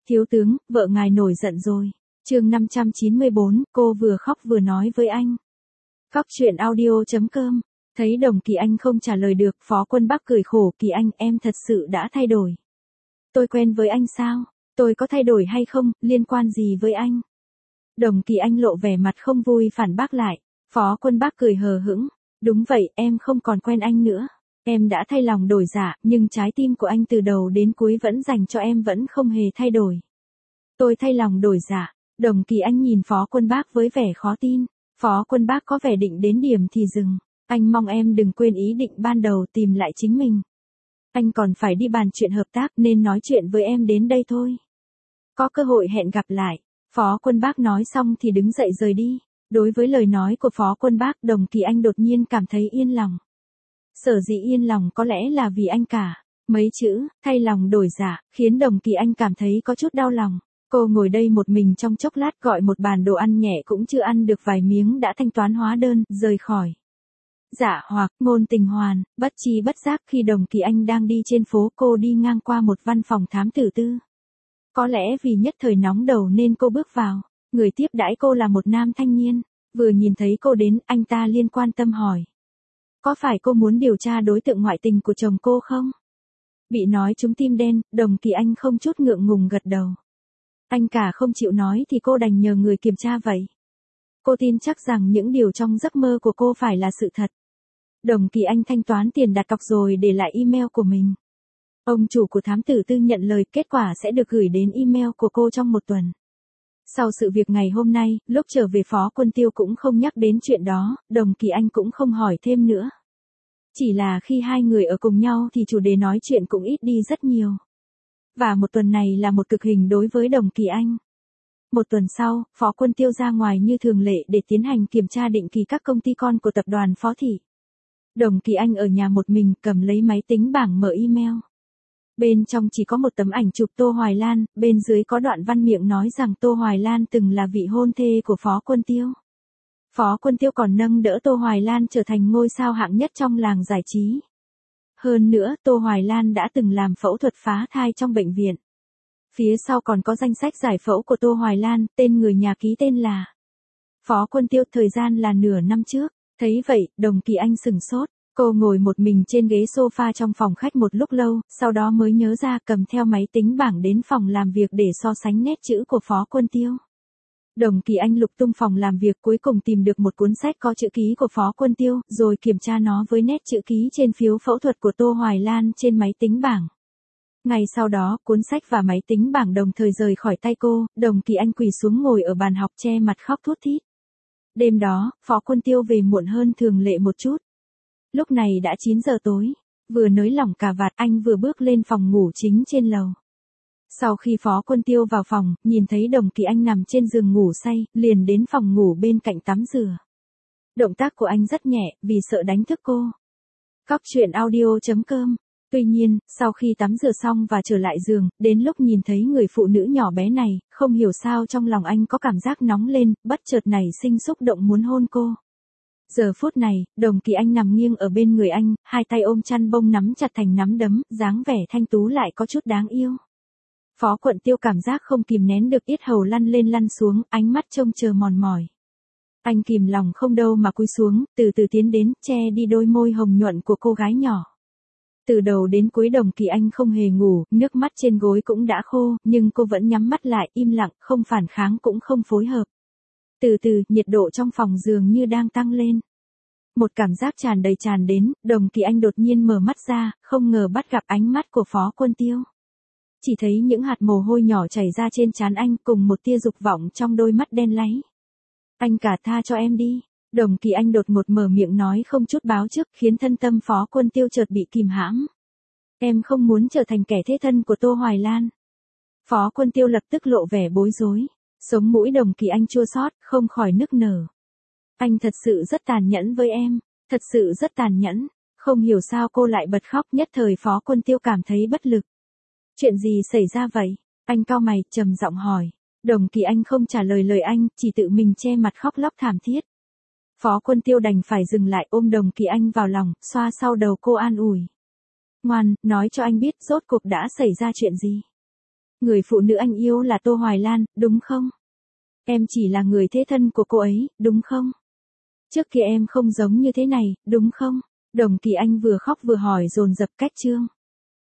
Thiếu tướng, vợ ngài nổi giận rồi. Chương 594, cô vừa khóc vừa nói với anh. Khóc chuyện audio.com. Thấy Đồng Kỳ Anh không trả lời được, Phó Quân Bắc cười khổ, Kỳ Anh, em thật sự đã thay đổi. Tôi quen với anh sao? Tôi có thay đổi hay không, liên quan gì với anh? Đồng Kỳ Anh lộ vẻ mặt không vui phản bác lại. Phó Quân Bắc cười hờ hững. Đúng vậy, em không còn quen anh nữa. Em đã thay lòng đổi dạ, nhưng trái tim của anh từ đầu đến cuối vẫn dành cho em, vẫn không hề thay đổi. Tôi thay lòng đổi dạ. Đồng Kỳ Anh nhìn Phó Quân Bắc với vẻ khó tin. Phó Quân Bắc có vẻ định đến điểm thì dừng. Anh mong em đừng quên ý định ban đầu, tìm lại chính mình. Anh còn phải đi bàn chuyện hợp tác nên nói chuyện với em đến đây thôi. Có cơ hội hẹn gặp lại. Phó Quân Bắc nói xong thì đứng dậy rời đi. Đối với lời nói của Phó Quân Bắc, Đồng Kỳ Anh đột nhiên cảm thấy yên lòng. Sở dĩ yên lòng có lẽ là vì anh cả. Mấy chữ, thay lòng đổi dạ, khiến Đồng Kỳ Anh cảm thấy có chút đau lòng. Cô ngồi đây một mình trong chốc lát, gọi một bàn đồ ăn nhẹ cũng chưa ăn được vài miếng đã thanh toán hóa đơn, rời khỏi. Dạ hoặc, ngôn tình hoàn, bất chi bất giác khi Đồng Kỳ Anh đang đi trên phố, cô đi ngang qua một văn phòng thám tử tư. Có lẽ vì nhất thời nóng đầu nên cô bước vào. Người tiếp đãi cô là một nam thanh niên. Vừa nhìn thấy cô đến, anh ta liền quan tâm hỏi. Có phải cô muốn điều tra đối tượng ngoại tình của chồng cô không? Bị nói trúng tim đen, Đồng Kỳ Anh không chút ngượng ngùng gật đầu. Anh cả không chịu nói thì cô đành nhờ người kiểm tra vậy. Cô tin chắc rằng những điều trong giấc mơ của cô phải là sự thật. Đồng Kỳ Anh thanh toán tiền đặt cọc rồi để lại email của mình. Ông chủ của thám tử tư nhận lời, kết quả sẽ được gửi đến email của cô trong một tuần. Sau sự việc ngày hôm nay, lúc trở về Phó Quân Tiêu cũng không nhắc đến chuyện đó, Đồng Kỳ Anh cũng không hỏi thêm nữa. Chỉ là khi hai người ở cùng nhau thì chủ đề nói chuyện cũng ít đi rất nhiều. Và một tuần này là một cực hình đối với Đồng Kỳ Anh. Một tuần sau, Phó Quân Tiêu ra ngoài như thường lệ để tiến hành kiểm tra định kỳ các công ty con của tập đoàn Phó Thị. Đồng Kỳ Anh ở nhà một mình, cầm lấy máy tính bảng mở email. Bên trong chỉ có một tấm ảnh chụp Tô Hoài Lan, bên dưới có đoạn văn miệng nói rằng Tô Hoài Lan từng là vị hôn thê của Phó Quân Tiêu. Phó Quân Tiêu còn nâng đỡ Tô Hoài Lan trở thành ngôi sao hạng nhất trong làng giải trí. Hơn nữa, Tô Hoài Lan đã từng làm phẫu thuật phá thai trong bệnh viện. Phía sau còn có danh sách giải phẫu của Tô Hoài Lan, tên người nhà ký tên là Phó Quân Tiêu, thời gian là nửa năm trước. Thấy vậy, Đồng Kỳ Anh sửng sốt. Cô ngồi một mình trên ghế sofa trong phòng khách một lúc lâu, sau đó mới nhớ ra cầm theo máy tính bảng đến phòng làm việc để so sánh nét chữ của Phó Quân Tiêu. Đồng Kỳ Anh lục tung phòng làm việc, cuối cùng tìm được một cuốn sách có chữ ký của Phó Quân Tiêu, rồi kiểm tra nó với nét chữ ký trên phiếu phẫu thuật của Tô Hoài Lan trên máy tính bảng. Ngày sau đó, cuốn sách và máy tính bảng đồng thời rời khỏi tay cô, Đồng Kỳ Anh quỳ xuống ngồi ở bàn học che mặt khóc thút thít. Đêm đó, Phó Quân Tiêu về muộn hơn thường lệ một chút. Lúc này đã 9 giờ tối, vừa nới lỏng cà vạt anh vừa bước lên phòng ngủ chính trên lầu. Sau khi Phó Quân Tiêu vào phòng, nhìn thấy Đồng Kỳ Anh nằm trên giường ngủ say, liền đến phòng ngủ bên cạnh tắm rửa. Động tác của anh rất nhẹ, vì sợ đánh thức cô. Khóc chuyện audio.com. Tuy nhiên, sau khi tắm rửa xong và trở lại giường, đến lúc nhìn thấy người phụ nữ nhỏ bé này, không hiểu sao trong lòng anh có cảm giác nóng lên, bất chợt nảy sinh xúc động muốn hôn cô. Giờ phút này, Đồng Kỳ Anh nằm nghiêng ở bên người anh, hai tay ôm chăn bông nắm chặt thành nắm đấm, dáng vẻ thanh tú lại có chút đáng yêu. Phó Quân Tiêu cảm giác không kìm nén được, yết hầu lăn lên lăn xuống, ánh mắt trông chờ mòn mỏi. Anh kìm lòng không đâu mà cúi xuống, từ từ tiến đến, che đi đôi môi hồng nhuận của cô gái nhỏ. Từ đầu đến cuối Đồng Kỳ Anh không hề ngủ, nước mắt trên gối cũng đã khô, nhưng cô vẫn nhắm mắt lại, im lặng, không phản kháng cũng không phối hợp. Từ từ, nhiệt độ trong phòng dường như đang tăng lên. Một cảm giác tràn đầy tràn đến, Đồng Kỳ Anh đột nhiên mở mắt ra, không ngờ bắt gặp ánh mắt của Phó Quân Tiêu. Chỉ thấy những hạt mồ hôi nhỏ chảy ra trên trán anh cùng một tia dục vọng trong đôi mắt đen láy. Anh cả, tha cho em đi. Đồng Kỳ Anh đột ngột mở miệng nói không chút báo trước, khiến thân tâm Phó Quân Tiêu chợt bị kìm hãm. Em không muốn trở thành kẻ thế thân của Tô Hoài Lan. Phó Quân Tiêu lập tức lộ vẻ bối rối. Sống mũi Đồng Kỳ Anh chua xót, không khỏi nức nở. Anh thật sự rất tàn nhẫn với em, thật sự rất tàn nhẫn. Không hiểu sao cô lại bật khóc, nhất thời Phó Quân Tiêu cảm thấy bất lực. Chuyện gì xảy ra vậy? Anh cau mày, trầm giọng hỏi. Đồng Kỳ Anh không trả lời lời anh, chỉ tự mình che mặt khóc lóc thảm thiết. Phó Quân Tiêu đành phải dừng lại, ôm Đồng Kỳ Anh vào lòng, xoa sau đầu cô an ủi. Ngoan, nói cho anh biết rốt cuộc đã xảy ra chuyện gì. Người phụ nữ anh yêu là Tô Hoài Lan, đúng không? Em chỉ là người thế thân của cô ấy, đúng không? Trước kia em không giống như thế này, đúng không? Đồng Kỳ Anh vừa khóc vừa hỏi dồn dập cách Trương.